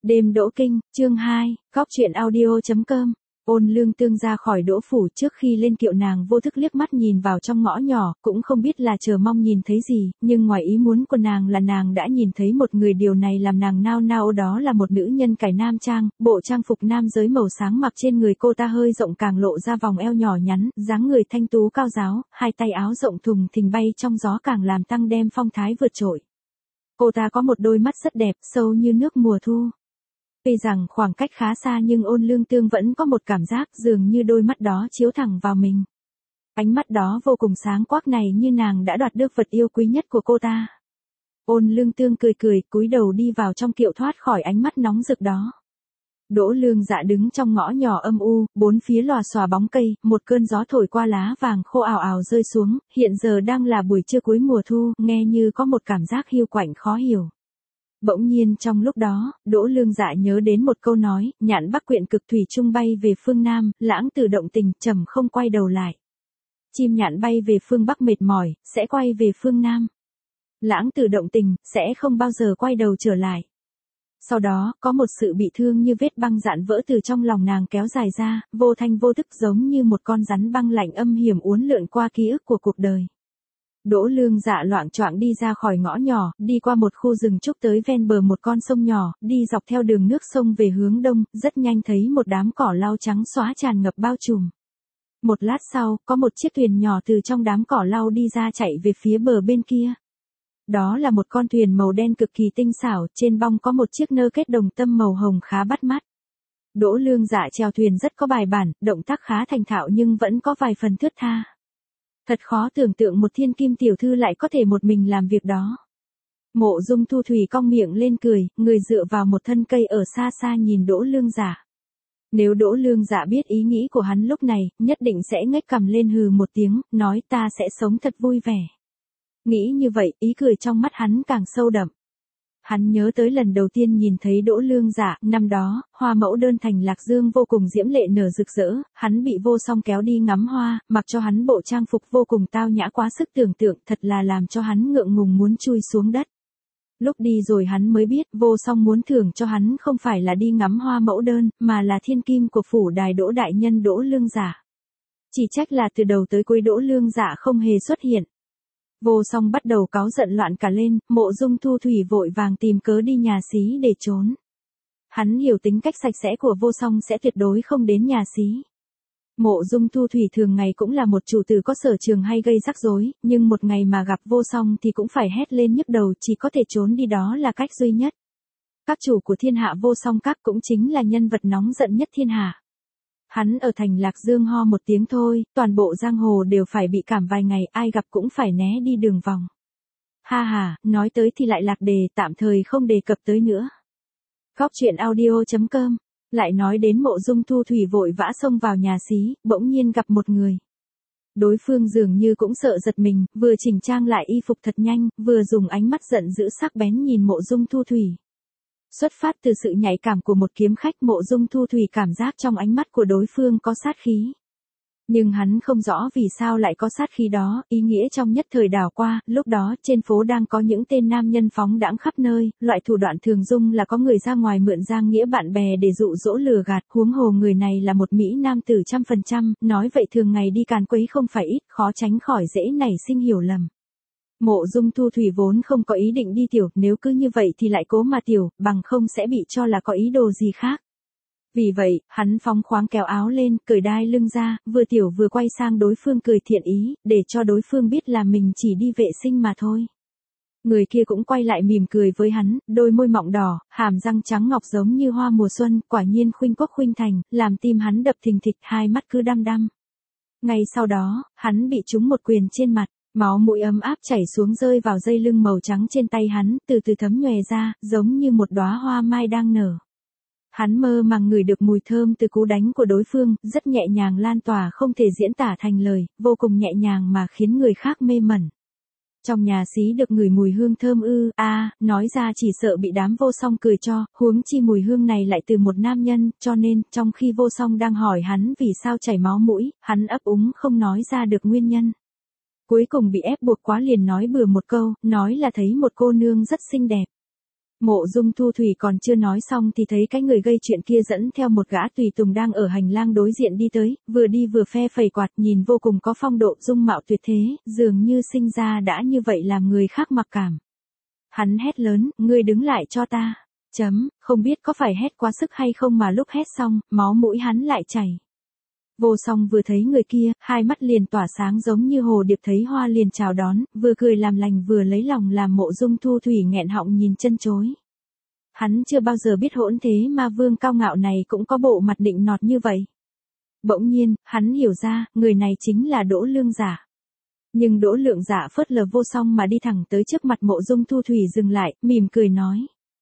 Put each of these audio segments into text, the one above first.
Đêm Đỗ Kinh, chương 2, Cóc truyện audio.com. Ôn Lương Tương ra khỏi Đỗ phủ trước khi lên kiệu, nàng vô thức liếc mắt nhìn vào trong ngõ nhỏ, cũng không biết là chờ mong nhìn thấy gì, nhưng ngoài ý muốn của nàng là nàng đã nhìn thấy một người, điều này làm nàng nao nao, đó là một nữ nhân cải nam trang, bộ trang phục nam giới màu sáng mặc trên người cô ta hơi rộng càng lộ ra vòng eo nhỏ nhắn, dáng người thanh tú cao ráo, hai tay áo rộng thùng thình bay trong gió càng làm tăng đem phong thái vượt trội. Cô ta có một đôi mắt rất đẹp, sâu như nước mùa thu. Tuy rằng khoảng cách khá xa nhưng Ôn Lương Tương vẫn có một cảm giác dường như đôi mắt đó chiếu thẳng vào mình. Ánh mắt đó vô cùng sáng quắc này như nàng đã đoạt được vật yêu quý nhất của cô ta. Ôn Lương Tương cười cười, cúi đầu đi vào trong kiệu thoát khỏi ánh mắt nóng rực đó. Đỗ Lương Dạ đứng trong ngõ nhỏ âm u, bốn phía lòa xòa bóng cây, một cơn gió thổi qua lá vàng khô ào ào rơi xuống, hiện giờ đang là buổi trưa cuối mùa thu, nghe như có một cảm giác hiu quạnh khó hiểu. Bỗng nhiên trong lúc đó, Đỗ Lương Dạ nhớ đến một câu nói, nhạn bắc quyện cực thủy trung bay về phương Nam, lãng tử động tình, trầm không quay đầu lại. Chim nhạn bay về phương Bắc mệt mỏi, sẽ quay về phương Nam. Lãng tử động tình, sẽ không bao giờ quay đầu trở lại. Sau đó, có một sự bị thương như vết băng dạn vỡ từ trong lòng nàng kéo dài ra, vô thanh vô tức giống như một con rắn băng lạnh âm hiểm uốn lượn qua ký ức của cuộc đời. Đỗ Lương Dạ loạng choạng đi ra khỏi ngõ nhỏ, đi qua một khu rừng trúc tới ven bờ một con sông nhỏ, đi dọc theo đường nước sông về hướng đông, rất nhanh thấy một đám cỏ lau trắng xóa tràn ngập bao trùm. Một lát sau, có một chiếc thuyền nhỏ từ trong đám cỏ lau đi ra chạy về phía bờ bên kia. Đó là một con thuyền màu đen cực kỳ tinh xảo, trên bong có một chiếc nơ kết đồng tâm màu hồng khá bắt mắt. Đỗ Lương Dạ chèo thuyền rất có bài bản, động tác khá thành thạo nhưng vẫn có vài phần thướt tha. Thật khó tưởng tượng một thiên kim tiểu thư lại có thể một mình làm việc đó. Mộ Dung Thu Thủy cong miệng lên cười, người dựa vào một thân cây ở xa xa nhìn Đỗ Lương Dạ. Nếu Đỗ Lương Dạ biết ý nghĩ của hắn lúc này, nhất định sẽ ngếch cằm lên hừ một tiếng, nói ta sẽ sống thật vui vẻ. Nghĩ như vậy, ý cười trong mắt hắn càng sâu đậm. Hắn nhớ tới lần đầu tiên nhìn thấy Đỗ Lương Dạ, năm đó, hoa mẫu đơn thành Lạc Dương vô cùng diễm lệ nở rực rỡ, hắn bị Vô Song kéo đi ngắm hoa, mặc cho hắn bộ trang phục vô cùng tao nhã quá sức tưởng tượng, thật là làm cho hắn ngượng ngùng muốn chui xuống đất. Lúc đi rồi hắn mới biết, Vô Song muốn thưởng cho hắn không phải là đi ngắm hoa mẫu đơn, mà là thiên kim của phủ đài Đỗ đại nhân Đỗ Lương Dạ. Chỉ trách là từ đầu tới cuối Đỗ Lương Dạ không hề xuất hiện. Vô Song bắt đầu cáu giận loạn cả lên, Mộ Dung Thu Thủy vội vàng tìm cớ đi nhà xí để trốn. Hắn hiểu tính cách sạch sẽ của Vô Song sẽ tuyệt đối không đến nhà xí. Mộ Dung Thu Thủy thường ngày cũng là một chủ tử có sở trường hay gây rắc rối, nhưng một ngày mà gặp Vô Song thì cũng phải hét lên nhức đầu, chỉ có thể trốn đi, đó là cách duy nhất. Các chủ của thiên hạ Vô Song các cũng chính là nhân vật nóng giận nhất thiên hạ. Hắn ở thành Lạc Dương ho một tiếng thôi, toàn bộ giang hồ đều phải bị cảm vài ngày, ai gặp cũng phải né đi đường vòng. Ha ha, nói tới thì lại lạc đề, tạm thời không đề cập tới nữa. Cóc truyện audio.com. Lại nói đến Mộ Dung Thu Thủy vội vã xông vào nhà xí, bỗng nhiên gặp một người. Đối phương dường như cũng sợ giật mình, vừa chỉnh trang lại y phục thật nhanh, vừa dùng ánh mắt giận dữ sắc bén nhìn Mộ Dung Thu Thủy. Xuất phát từ sự nhạy cảm của một kiếm khách, Mộ Dung Thu Thủy cảm giác trong ánh mắt của đối phương có sát khí. Nhưng hắn không rõ vì sao lại có sát khí đó, ý nghĩa trong nhất thời đảo qua, lúc đó trên phố đang có những tên nam nhân phóng đãng khắp nơi, loại thủ đoạn thường dùng là có người ra ngoài mượn giang nghĩa bạn bè để dụ dỗ lừa gạt, huống hồ người này là một mỹ nam tử 100%, nói vậy thường ngày đi càn quấy không phải ít, khó tránh khỏi dễ nảy sinh hiểu lầm. Mộ Dung Thu Thủy vốn không có ý định đi tiểu, nếu cứ như vậy thì lại cố mà tiểu, bằng không sẽ bị cho là có ý đồ gì khác. Vì vậy, hắn phóng khoáng kéo áo lên, cởi đai lưng ra, vừa tiểu vừa quay sang đối phương cười thiện ý, để cho đối phương biết là mình chỉ đi vệ sinh mà thôi. Người kia cũng quay lại mỉm cười với hắn, đôi môi mọng đỏ, hàm răng trắng ngọc giống như hoa mùa xuân, quả nhiên khuynh quốc khuynh thành, làm tim hắn đập thình thịch, hai mắt cứ đăm đăm. Ngay sau đó, hắn bị trúng một quyền trên mặt. Máu mũi ấm áp chảy xuống rơi vào dây lưng màu trắng trên tay hắn, từ từ thấm nhòe ra, giống như một đóa hoa mai đang nở. Hắn mơ màng ngửi được mùi thơm từ cú đánh của đối phương, rất nhẹ nhàng lan tỏa không thể diễn tả thành lời, vô cùng nhẹ nhàng mà khiến người khác mê mẩn. Trong nhà xí được ngửi mùi hương thơm nói ra chỉ sợ bị đám Vô Song cười cho, huống chi mùi hương này lại từ một nam nhân, cho nên, trong khi Vô Song đang hỏi hắn vì sao chảy máu mũi, hắn ấp úng không nói ra được nguyên nhân. Cuối cùng bị ép buộc quá liền nói bừa một câu, nói là thấy một cô nương rất xinh đẹp. Mộ Dung Thu Thủy còn chưa nói xong thì thấy cái người gây chuyện kia dẫn theo một gã tùy tùng đang ở hành lang đối diện đi tới, vừa đi vừa phe phẩy quạt, nhìn vô cùng có phong độ, dung mạo tuyệt thế, dường như sinh ra đã như vậy làm người khác mặc cảm. Hắn hét lớn, ngươi đứng lại cho ta. Không biết có phải hét quá sức hay không mà lúc hét xong, máu mũi hắn lại chảy. Vô Song vừa thấy người kia, hai mắt liền tỏa sáng giống như hồ điệp thấy hoa liền chào đón, vừa cười làm lành vừa lấy lòng làm Mộ Dung Thu Thủy nghẹn họng nhìn chân chối. Hắn chưa bao giờ biết hỗn thế ma vương cao ngạo này cũng có bộ mặt nịnh nọt như vậy. Bỗng nhiên, hắn hiểu ra, người này chính là Đỗ Lương Giả. Nhưng Đỗ Lượng Giả phớt lờ Vô Song mà đi thẳng tới trước mặt Mộ Dung Thu Thủy dừng lại, mỉm cười nói.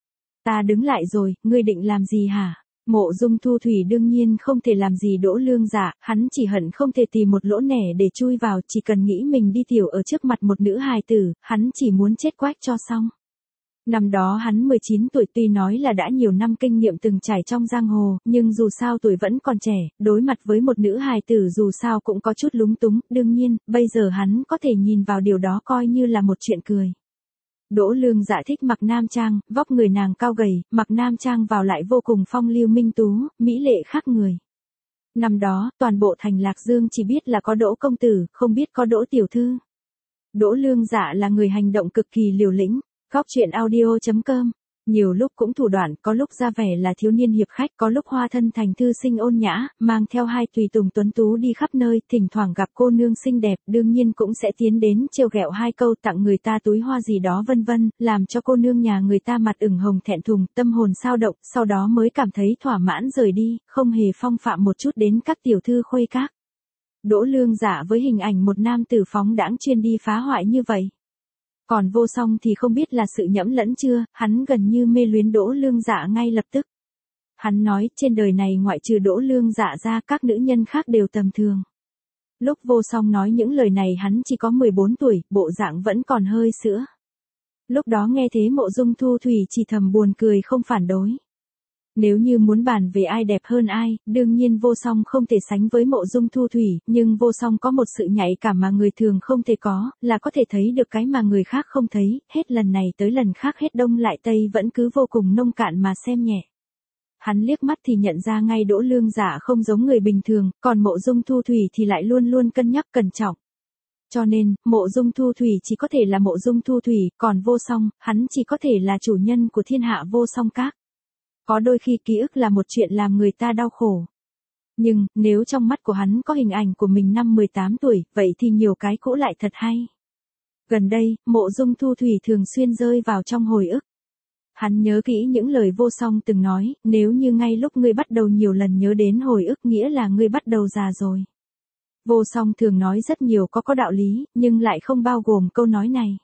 Ta đứng lại rồi, ngươi định làm gì hả? Mộ Dung Thu Thủy đương nhiên không thể làm gì Đỗ Lương Giả, hắn chỉ hận không thể tìm một lỗ nẻ để chui vào, chỉ cần nghĩ mình đi tiểu ở trước mặt một nữ hài tử, hắn chỉ muốn chết quách cho xong. Năm đó hắn 19 tuổi, tuy nói là đã nhiều năm kinh nghiệm từng trải trong giang hồ, nhưng dù sao tuổi vẫn còn trẻ, đối mặt với một nữ hài tử dù sao cũng có chút lúng túng, đương nhiên, bây giờ hắn có thể nhìn vào điều đó coi như là một chuyện cười. Đỗ Lương Dạ thích mặc nam trang, vóc người nàng cao gầy, mặc nam trang vào lại vô cùng phong lưu minh tú, mỹ lệ khác người. Năm đó, toàn bộ thành Lạc Dương chỉ biết là có Đỗ công tử, không biết có Đỗ tiểu thư. Đỗ Lương Dạ là người hành động cực kỳ liều lĩnh. Góc truyện audio.com. Nhiều lúc cũng thủ đoạn, có lúc ra vẻ là thiếu niên hiệp khách, có lúc hóa thân thành thư sinh ôn nhã, mang theo hai tùy tùng tuấn tú đi khắp nơi, thỉnh thoảng gặp cô nương xinh đẹp, đương nhiên cũng sẽ tiến đến trêu ghẹo hai câu, tặng người ta túi hoa gì đó vân vân, làm cho cô nương nhà người ta mặt ửng hồng thẹn thùng, tâm hồn sao động, sau đó mới cảm thấy thỏa mãn rời đi, không hề phong phạm một chút đến các tiểu thư khuê các. Đỗ Lương Dạ với hình ảnh một nam tử phóng đãng chuyên đi phá hoại như vậy. Còn Vô Song thì không biết là sự nhẫm lẫn chưa, hắn gần như mê luyến Đỗ Lương Dạ ngay lập tức. Hắn nói, trên đời này ngoại trừ Đỗ Lương Dạ ra, các nữ nhân khác đều tầm thường. Lúc Vô Song nói những lời này hắn chỉ có 14 tuổi, bộ dạng vẫn còn hơi sữa. Lúc đó nghe thế Mộ Dung Thu Thủy chỉ thầm buồn cười không phản đối. Nếu như muốn bàn về ai đẹp hơn ai, đương nhiên Vô Song không thể sánh với Mộ Dung Thu Thủy, nhưng Vô Song có một sự nhạy cảm mà người thường không thể có, là có thể thấy được cái mà người khác không thấy, hết lần này tới lần khác hết đông lại tây vẫn cứ vô cùng nông cạn mà xem nhẹ. Hắn liếc mắt thì nhận ra ngay Đỗ Lương Dạ không giống người bình thường, còn Mộ Dung Thu Thủy thì lại luôn luôn cân nhắc cẩn trọng. Cho nên, Mộ Dung Thu Thủy chỉ có thể là Mộ Dung Thu Thủy, còn Vô Song, hắn chỉ có thể là chủ nhân của thiên hạ vô song các. Có đôi khi ký ức là một chuyện làm người ta đau khổ. Nhưng, nếu trong mắt của hắn có hình ảnh của mình năm 18 tuổi, vậy thì nhiều cái cũ lại thật hay. Gần đây, Mộ Dung Thu Thủy thường xuyên rơi vào trong hồi ức. Hắn nhớ kỹ những lời Vô Song từng nói, nếu như ngay lúc ngươi bắt đầu nhiều lần nhớ đến hồi ức nghĩa là ngươi bắt đầu già rồi. Vô Song thường nói rất nhiều có đạo lý, nhưng lại không bao gồm câu nói này.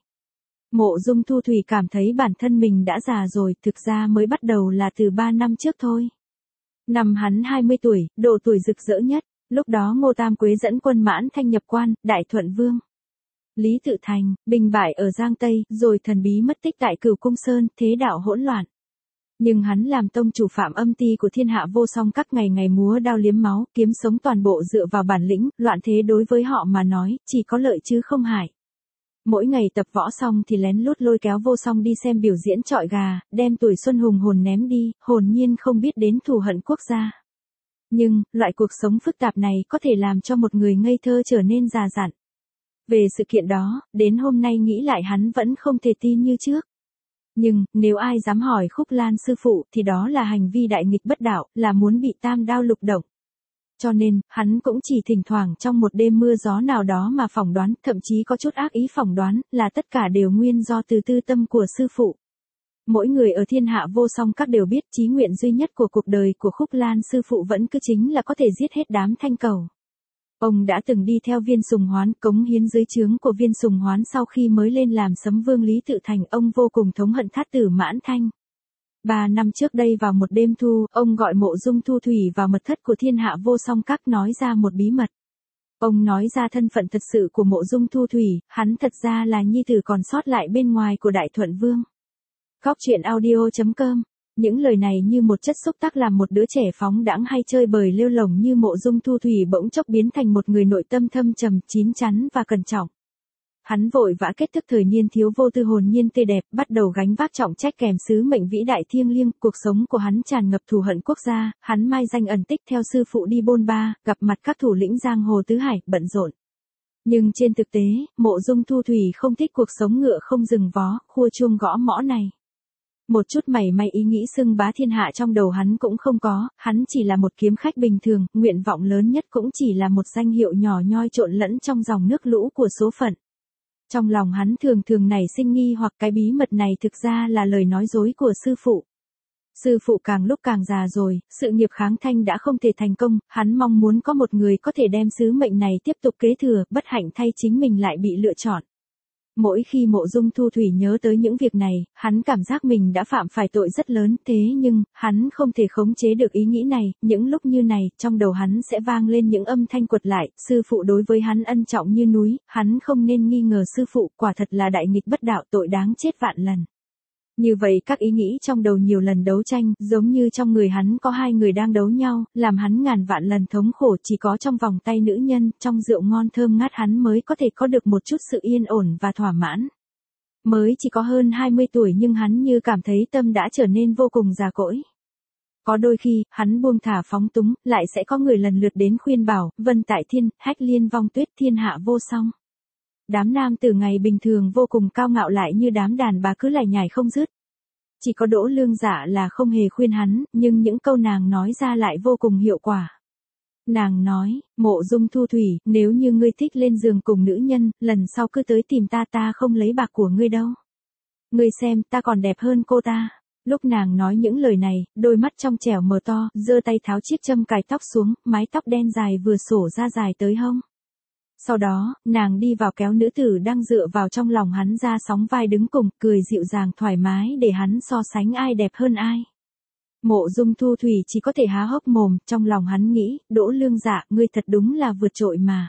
Mộ Dung Thu Thủy cảm thấy bản thân mình đã già rồi, thực ra mới bắt đầu là từ 3 năm trước thôi. Năm hắn 20 tuổi, độ tuổi rực rỡ nhất, lúc đó Ngô Tam Quế dẫn quân Mãn Thanh nhập quan, Đại Thuận Vương. Lý Tự Thành, bình bại ở Giang Tây, rồi thần bí mất tích tại Cửu Cung Sơn, thế đạo hỗn loạn. Nhưng hắn làm tông chủ phạm âm ty của thiên hạ vô song các ngày ngày múa đao liếm máu, kiếm sống toàn bộ dựa vào bản lĩnh, loạn thế đối với họ mà nói, chỉ có lợi chứ không hại. Mỗi ngày tập võ xong thì lén lút lôi kéo Vô Song đi xem biểu diễn chọi gà, đem tuổi xuân hùng hồn ném đi, hồn nhiên không biết đến thù hận quốc gia. Nhưng, loại cuộc sống phức tạp này có thể làm cho một người ngây thơ trở nên già dặn. Về sự kiện đó, đến hôm nay nghĩ lại hắn vẫn không thể tin như trước. Nhưng, nếu ai dám hỏi Khúc Lan sư phụ thì đó là hành vi đại nghịch bất đạo, là muốn bị tam đao lục động. Cho nên, hắn cũng chỉ thỉnh thoảng trong một đêm mưa gió nào đó mà phỏng đoán, thậm chí có chút ác ý phỏng đoán, là tất cả đều nguyên do từ tư tâm của sư phụ. Mỗi người ở thiên hạ vô song các đều biết chí nguyện duy nhất của cuộc đời của Khúc Lan sư phụ vẫn cứ chính là có thể giết hết đám thanh cầu. Ông đã từng đi theo Viên Sùng Hoán, cống hiến dưới trướng của Viên Sùng Hoán sau khi mới lên làm Sấm Vương Lý Tự Thành, ông vô cùng thống hận thát tử Mãn Thanh. 3 năm trước đây vào một đêm thu, ông gọi Mộ Dung Thu Thủy vào mật thất của thiên hạ vô song các nói ra một bí mật. Ông nói ra thân phận thật sự của Mộ Dung Thu Thủy, hắn thật ra là nhi tử còn sót lại bên ngoài của Đại Thuận Vương. Góc truyện audio.com. Những lời này như một chất xúc tác làm một đứa trẻ phóng đãng hay chơi bời lêu lổng như Mộ Dung Thu Thủy bỗng chốc biến thành một người nội tâm thâm trầm, chín chắn và cẩn trọng. hắn vội vã kết thúc thời niên thiếu vô tư hồn nhiên tươi đẹp, bắt đầu gánh vác trọng trách kèm sứ mệnh vĩ đại thiêng liêng, cuộc sống của hắn tràn ngập thù hận quốc gia, hắn mai danh ẩn tích theo sư phụ đi bôn ba, gặp mặt các thủ lĩnh giang hồ tứ hải, bận rộn. Nhưng trên thực tế, Mộ Dung Thu Thủy không thích cuộc sống ngựa không dừng vó, khua chuông gõ mõ này. Một chút mảy may ý nghĩ xưng bá thiên hạ trong đầu hắn cũng không có, hắn chỉ là một kiếm khách bình thường, nguyện vọng lớn nhất cũng chỉ là một danh hiệu nhỏ nhoi trộn lẫn trong dòng nước lũ của số phận. Trong lòng hắn thường thường nảy sinh nghi hoặc cái bí mật này thực ra là lời nói dối của sư phụ. Sư phụ càng lúc càng già rồi, sự nghiệp kháng thanh đã không thể thành công, hắn mong muốn có một người có thể đem sứ mệnh này tiếp tục kế thừa, bất hạnh thay chính mình lại bị lựa chọn. Mỗi khi Mộ Dung Thu Thủy nhớ tới những việc này, hắn cảm giác mình đã phạm phải tội rất lớn, thế nhưng, hắn không thể khống chế được ý nghĩ này, những lúc như này, trong đầu hắn sẽ vang lên những âm thanh quật lại, sư phụ đối với hắn ân trọng như núi, hắn không nên nghi ngờ sư phụ, quả thật là đại nghịch bất đạo, tội đáng chết vạn lần. Như vậy các ý nghĩ trong đầu nhiều lần đấu tranh, giống như trong người hắn có hai người đang đấu nhau, làm hắn ngàn vạn lần thống khổ, chỉ có trong vòng tay nữ nhân, trong rượu ngon thơm ngát hắn mới có thể có được một chút sự yên ổn và thỏa mãn. Mới chỉ có hơn 20 tuổi nhưng hắn như cảm thấy tâm đã trở nên vô cùng già cỗi. Có đôi khi, hắn buông thả phóng túng, lại sẽ có người lần lượt đến khuyên bảo, vân tại thiên, hách liên vong tuyết, thiên hạ vô song. Đám nam từ ngày bình thường vô cùng cao ngạo lại như đám đàn bà cứ lải nhải không dứt. Chỉ có Đỗ Lương Dạ là không hề khuyên hắn, nhưng những câu nàng nói ra lại vô cùng hiệu quả. Nàng nói, Mộ Dung Thu Thủy, nếu như ngươi thích lên giường cùng nữ nhân, lần sau cứ tới tìm ta, ta không lấy bạc của ngươi đâu. Ngươi xem, ta còn đẹp hơn cô ta. Lúc nàng nói những lời này, đôi mắt trong trẻo mở to, giơ tay tháo chiếc châm cài tóc xuống, mái tóc đen dài vừa xổ ra dài tới hông. Sau đó, nàng đi vào kéo nữ tử đang dựa vào trong lòng hắn ra sóng vai đứng cùng, cười dịu dàng thoải mái để hắn so sánh ai đẹp hơn ai. Mộ Dung Thu Thủy chỉ có thể há hốc mồm, trong lòng hắn nghĩ, Đỗ Lương Dạ, ngươi thật đúng là vượt trội mà.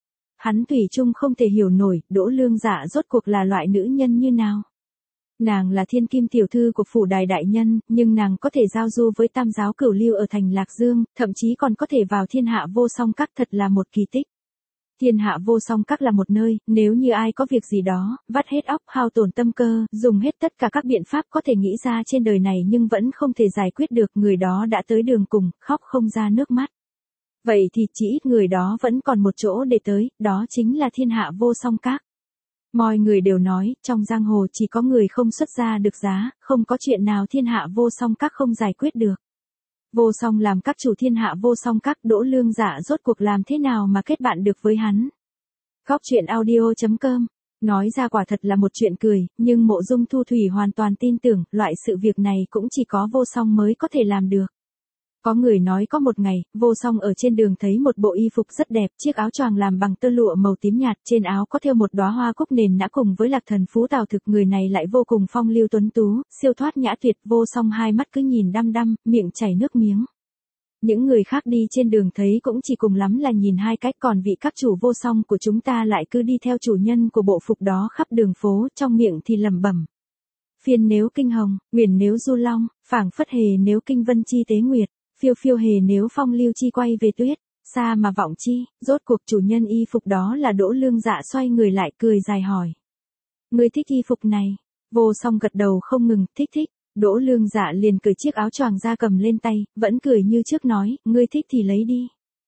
Hắn thủy chung không thể hiểu nổi, Đỗ Lương Dạ rốt cuộc là loại nữ nhân như nào. Nàng là thiên kim tiểu thư của phủ đài đại nhân, nhưng nàng có thể giao du với tam giáo cửu lưu ở thành Lạc Dương, thậm chí còn có thể vào thiên hạ vô song các, thật là một kỳ tích. Thiên hạ vô song các là một nơi, nếu như ai có việc gì đó, vắt hết óc, hao tổn tâm cơ, dùng hết tất cả các biện pháp có thể nghĩ ra trên đời này nhưng vẫn không thể giải quyết được, người đó đã tới đường cùng, khóc không ra nước mắt. Vậy thì chỉ ít người đó vẫn còn một chỗ để tới, đó chính là thiên hạ vô song các. Mọi người đều nói, trong giang hồ chỉ có người không xuất ra được giá, không có chuyện nào thiên hạ vô song các không giải quyết được. Vô song làm các chủ thiên hạ vô song các, Đỗ Lương Dạ rốt cuộc làm thế nào mà kết bạn được với hắn. Góc truyện audio.com, nói ra quả thật là một chuyện cười, nhưng Mộ Dung Thu Thủy hoàn toàn tin tưởng, loại sự việc này cũng chỉ có vô song mới có thể làm được. Có người nói có một ngày, vô song ở trên đường thấy một bộ y phục rất đẹp, chiếc áo choàng làm bằng tơ lụa màu tím nhạt, trên áo có thêu một đóa hoa cúc nền nã cùng với lạc thần phú tào thực, người này lại vô cùng phong lưu tuấn tú, siêu thoát nhã tuyệt, vô song hai mắt cứ nhìn đăm đăm, miệng chảy nước miếng. Những người khác đi trên đường thấy cũng chỉ cùng lắm là nhìn hai cách, còn vị các chủ vô song của chúng ta lại cứ đi theo chủ nhân của bộ phục đó khắp đường phố, trong miệng thì lẩm bẩm. Phiên nếu kinh hồng, nguyền nếu du long, phảng phất hề nếu kinh vân chi tế nguyệt. Phiêu phiêu hề nếu phong lưu chi quay về tuyết, xa mà vọng chi, rốt cuộc chủ nhân y phục đó là Đỗ Lương Dạ xoay người lại cười dài hỏi. Ngươi thích y phục này? Vô song gật đầu không ngừng, thích. Đỗ Lương Dạ liền cởi chiếc áo choàng ra cầm lên tay, vẫn cười như trước nói, ngươi thích thì lấy đi.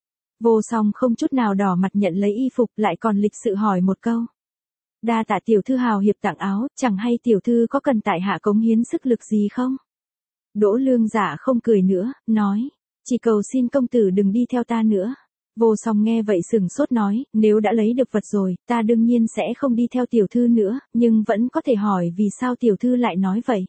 Vô song không chút nào đỏ mặt nhận lấy y phục, lại còn lịch sự hỏi một câu. Đa tạ tiểu thư hào hiệp tặng áo, chẳng hay tiểu thư có cần tại hạ cống hiến sức lực gì không? Đỗ Lương Dạ không cười nữa, nói, chỉ cầu xin công tử đừng đi theo ta nữa. Vô song nghe vậy sừng sốt nói, nếu đã lấy được vật rồi, ta đương nhiên sẽ không đi theo tiểu thư nữa, nhưng vẫn có thể hỏi vì sao tiểu thư lại nói vậy.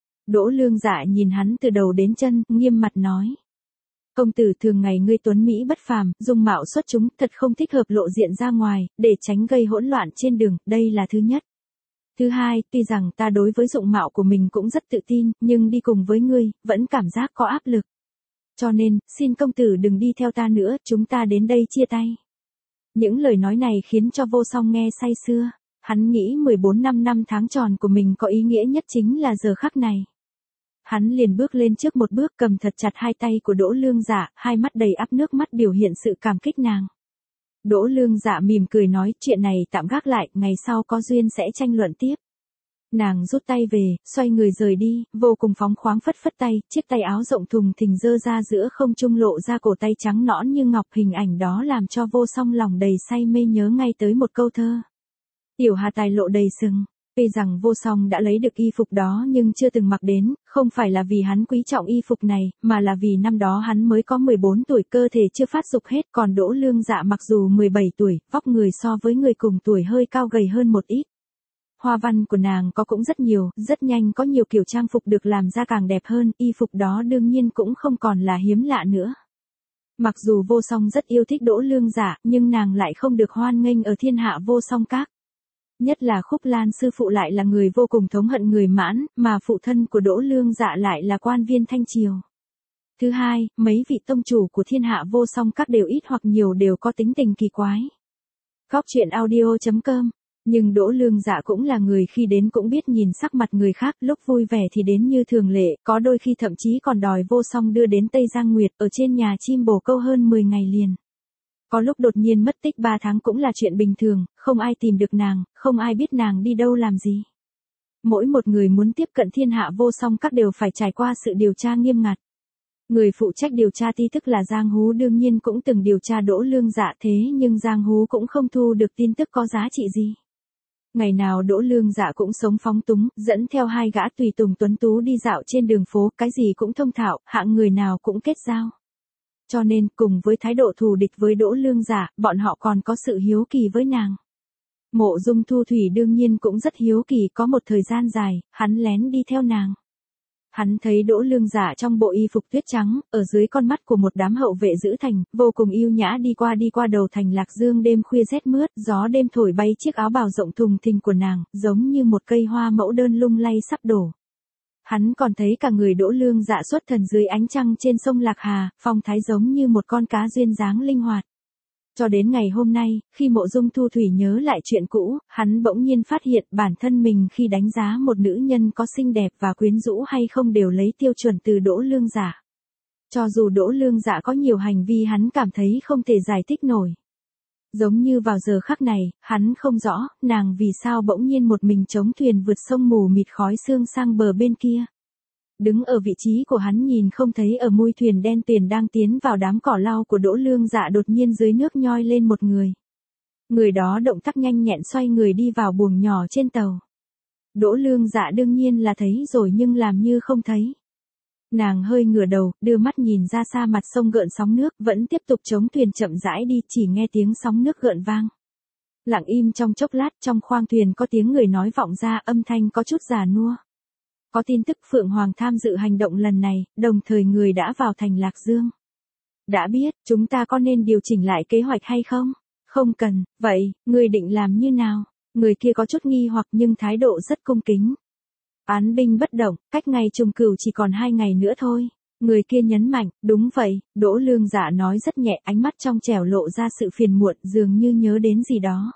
Đỗ Lương Dạ nhìn hắn từ đầu đến chân, nghiêm mặt nói. Công tử thường ngày ngươi tuấn Mỹ bất phàm, dung mạo xuất chúng, thật không thích hợp lộ diện ra ngoài, để tránh gây hỗn loạn trên đường, đây là thứ nhất. Thứ hai, tuy rằng ta đối với dụng mạo của mình cũng rất tự tin, nhưng đi cùng với ngươi, vẫn cảm giác có áp lực. Cho nên, xin công tử đừng đi theo ta nữa, chúng ta đến đây chia tay. Những lời nói này khiến cho vô song nghe say sưa. Hắn nghĩ 14 năm tháng tròn của mình có ý nghĩa nhất chính là giờ khắc này. Hắn liền bước lên trước một bước, cầm thật chặt hai tay của Đỗ Lương Dạ, hai mắt đầy ắp nước mắt biểu hiện sự cảm kích nàng. Đỗ Lương Dạ mỉm cười nói, chuyện này tạm gác lại, ngày sau có duyên sẽ tranh luận tiếp. Nàng rút tay về, xoay người rời đi, vô cùng phóng khoáng phất phất tay, chiếc tay áo rộng thùng thình dơ ra giữa không trung lộ ra cổ tay trắng nõn như ngọc, hình ảnh đó làm cho Vô Song lòng đầy say mê nhớ ngay tới một câu thơ. Tiểu Hà tài lộ đầy sừng. Tuy rằng Vô Song đã lấy được y phục đó nhưng chưa từng mặc đến, không phải là vì hắn quý trọng y phục này, mà là vì năm đó hắn mới có 14 tuổi, cơ thể chưa phát dục hết, còn Đỗ Lương Dạ mặc dù 17 tuổi, vóc người so với người cùng tuổi hơi cao gầy hơn một ít. Hoa văn của nàng có cũng rất nhiều, rất nhanh có nhiều kiểu trang phục được làm ra càng đẹp hơn, y phục đó đương nhiên cũng không còn là hiếm lạ nữa. Mặc dù Vô Song rất yêu thích Đỗ Lương Dạ, nhưng nàng lại không được hoan nghênh ở thiên hạ Vô Song các. Nhất là Khúc Lan sư phụ lại là người vô cùng thống hận người Mãn, mà phụ thân của Đỗ Lương Dạ lại là quan viên Thanh Triều. Thứ hai, mấy vị tông chủ của thiên hạ Vô Song các đều ít hoặc nhiều đều có tính tình kỳ quái. Góc truyện audio.com. Nhưng Đỗ Lương Dạ cũng là người khi đến cũng biết nhìn sắc mặt người khác, lúc vui vẻ thì đến như thường lệ, có đôi khi thậm chí còn đòi Vô Song đưa đến Tây Giang Nguyệt, ở trên nhà chim bồ câu hơn 10 ngày liền. Có lúc đột nhiên mất tích 3 tháng cũng là chuyện bình thường, không ai tìm được nàng, không ai biết nàng đi đâu làm gì. Mỗi một người muốn tiếp cận thiên hạ Vô Song các đều phải trải qua sự điều tra nghiêm ngặt. Người phụ trách điều tra ti tức là Giang Hú đương nhiên cũng từng điều tra Đỗ Lương Dạ, thế nhưng Giang Hú cũng không thu được tin tức có giá trị gì. Ngày nào Đỗ Lương Dạ cũng sống phóng túng, dẫn theo 2 gã tùy tùng tuấn tú đi dạo trên đường phố, cái gì cũng thông thạo, hạng người nào cũng kết giao. Cho nên, cùng với thái độ thù địch với Đỗ Lương Dạ, bọn họ còn có sự hiếu kỳ với nàng. Mộ Dung Thu Thủy đương nhiên cũng rất hiếu kỳ, có một thời gian dài, hắn lén đi theo nàng. Hắn thấy Đỗ Lương Dạ trong bộ y phục tuyết trắng, ở dưới con mắt của một đám hậu vệ giữ thành, vô cùng yêu nhã đi qua đầu thành Lạc Dương đêm khuya rét mướt, gió đêm thổi bay chiếc áo bào rộng thùng thình của nàng, giống như một cây hoa mẫu đơn lung lay sắp đổ. Hắn còn thấy cả người Đỗ Lương Dạ xuất thần dưới ánh trăng trên sông Lạc Hà, phong thái giống như một con cá duyên dáng linh hoạt. Cho đến ngày hôm nay, khi Mộ Dung Thu Thủy nhớ lại chuyện cũ, hắn bỗng nhiên phát hiện bản thân mình khi đánh giá một nữ nhân có xinh đẹp và quyến rũ hay không đều lấy tiêu chuẩn từ Đỗ Lương Dạ. Cho dù Đỗ Lương Dạ có nhiều hành vi hắn cảm thấy không thể giải thích nổi. Giống như vào giờ khắc này, hắn không rõ, nàng vì sao bỗng nhiên một mình chống thuyền vượt sông mù mịt khói sương sang bờ bên kia. Đứng ở vị trí của hắn nhìn không thấy ở mui thuyền đen tuyền đang tiến vào đám cỏ lau của Đỗ Lương Dạ đột nhiên dưới nước nhoi lên một người. Người đó động tác nhanh nhẹn xoay người đi vào buồng nhỏ trên tàu. Đỗ Lương Dạ đương nhiên là thấy rồi nhưng làm như không thấy. Nàng hơi ngửa đầu, đưa mắt nhìn ra xa mặt sông gợn sóng nước, vẫn tiếp tục chống thuyền chậm rãi đi, chỉ nghe tiếng sóng nước gợn vang. Lặng im trong chốc lát, trong khoang thuyền có tiếng người nói vọng ra, âm thanh có chút già nua. Có tin tức Phượng Hoàng tham dự hành động lần này, đồng thời người đã vào thành Lạc Dương. Đã biết, chúng ta có nên điều chỉnh lại kế hoạch hay không? Không cần, vậy, người định làm như nào? Người kia có chút nghi hoặc nhưng thái độ rất cung kính. Án binh bất động, cách ngày trùng cửu chỉ còn 2 ngày nữa thôi. Người kia nhấn mạnh, đúng vậy, Đỗ Lương Dạ nói rất nhẹ, ánh mắt trong trẻo lộ ra sự phiền muộn, dường như nhớ đến gì đó.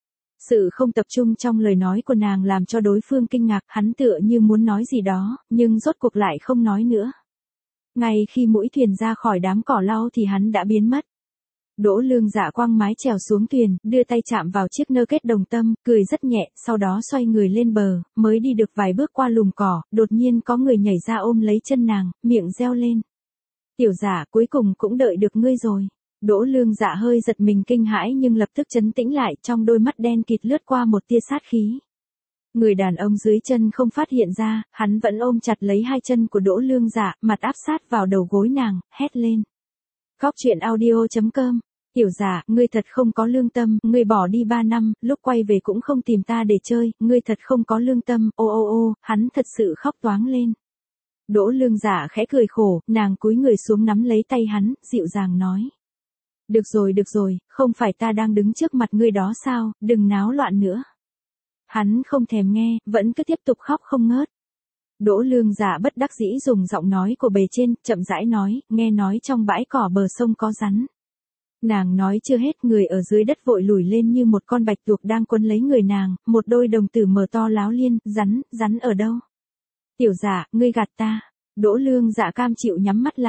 Sự không tập trung trong lời nói của nàng làm cho đối phương kinh ngạc, hắn tựa như muốn nói gì đó, nhưng rốt cuộc lại không nói nữa. Ngay khi mũi thuyền ra khỏi đám cỏ lau thì hắn đã biến mất. Đỗ Lương Dạ quăng mái chèo xuống thuyền, đưa tay chạm vào chiếc nơ kết đồng tâm, cười rất nhẹ, sau đó xoay người lên bờ, mới đi được vài bước qua lùm cỏ, đột nhiên có người nhảy ra ôm lấy chân nàng, miệng reo lên. Tiểu Dạ, cuối cùng cũng đợi được ngươi rồi. Đỗ Lương Dạ hơi giật mình kinh hãi nhưng lập tức trấn tĩnh lại, trong đôi mắt đen kịt lướt qua một tia sát khí. Người đàn ông dưới chân không phát hiện ra, hắn vẫn ôm chặt lấy 2 chân của Đỗ Lương Dạ, mặt áp sát vào đầu gối nàng, hét lên. Góc truyện audio.com. Tiểu Dạ, ngươi thật không có lương tâm, ngươi bỏ đi 3 năm, lúc quay về cũng không tìm ta để chơi, ngươi thật không có lương tâm, ô, hắn thật sự khóc toáng lên. Đỗ Lương Dạ khẽ cười khổ, nàng cúi người xuống nắm lấy tay hắn, dịu dàng nói. Được rồi, không phải ta đang đứng trước mặt ngươi đó sao, đừng náo loạn nữa. Hắn không thèm nghe, vẫn cứ tiếp tục khóc không ngớt. Đỗ Lương Dạ bất đắc dĩ dùng giọng nói của bề trên, chậm rãi nói, nghe nói trong bãi cỏ bờ sông có rắn. Nàng nói chưa hết, người ở dưới đất vội lùi lên như một con bạch tuộc đang quấn lấy người nàng, một đôi đồng tử mở to láo liên, rắn ở đâu? Tiểu Dạ, ngươi gạt ta. Đỗ Lương Dạ cam chịu nhắm mắt lại.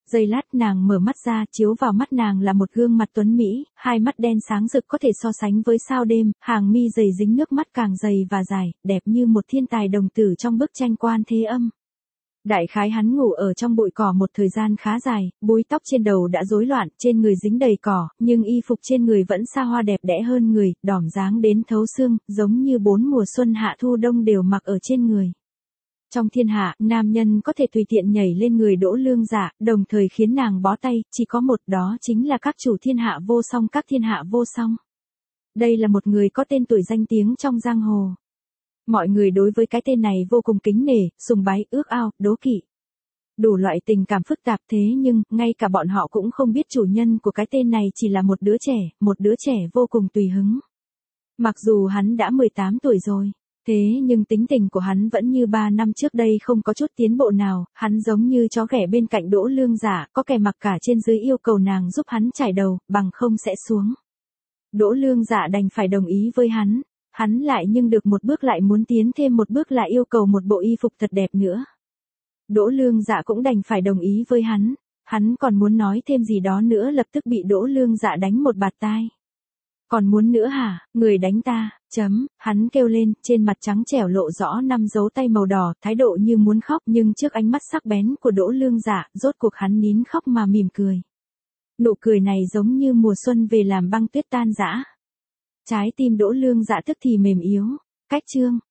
Giây lát nàng mở mắt ra, chiếu vào mắt nàng là một gương mặt tuấn Mỹ, hai mắt đen sáng rực có thể so sánh với sao đêm, hàng mi dày dính nước mắt càng dày và dài, đẹp như một thiên tài đồng tử trong bức tranh Quan Thế Âm. Đại khái hắn ngủ ở trong bụi cỏ một thời gian khá dài, búi tóc trên đầu đã rối loạn, trên người dính đầy cỏ, nhưng y phục trên người vẫn xa hoa đẹp đẽ hơn người, đỏm dáng đến thấu xương, giống như 4 mùa xuân hạ thu đông đều mặc ở trên người. Trong thiên hạ, nam nhân có thể tùy tiện nhảy lên người Đỗ Lương Dạ, đồng thời khiến nàng bó tay, chỉ có một, đó chính là các chủ thiên hạ vô song, các thiên hạ vô song. Đây là một người có tên tuổi danh tiếng trong giang hồ. Mọi người đối với cái tên này vô cùng kính nể, sùng bái, ước ao, đố kỵ. Đủ loại tình cảm phức tạp, thế nhưng, ngay cả bọn họ cũng không biết chủ nhân của cái tên này chỉ là một đứa trẻ vô cùng tùy hứng. Mặc dù hắn đã 18 tuổi rồi, thế nhưng tính tình của hắn vẫn như 3 năm trước đây, không có chút tiến bộ nào, hắn giống như chó ghẻ bên cạnh Đỗ Lương Dạ, có kẻ mặc cả trên dưới yêu cầu nàng giúp hắn chải đầu, bằng không sẽ xuống. Đỗ Lương Dạ đành phải đồng ý với hắn lại nhưng được một bước lại muốn tiến thêm một bước, lại yêu cầu một bộ y phục thật đẹp nữa. Đỗ Lương Dạ cũng đành phải đồng ý với hắn còn muốn nói thêm gì đó nữa, lập tức bị Đỗ Lương Dạ đánh một bạt tai. Còn muốn nữa hả, người đánh ta, hắn kêu lên, trên mặt trắng trẻo lộ rõ 5 dấu tay màu đỏ, thái độ như muốn khóc, nhưng trước ánh mắt sắc bén của Đỗ Lương Dạ, rốt cuộc hắn nín khóc mà mỉm cười. Nụ cười này giống như mùa xuân về làm băng tuyết tan rã. Trái tim Đỗ Lương Dạ tức thì mềm yếu. Cách chương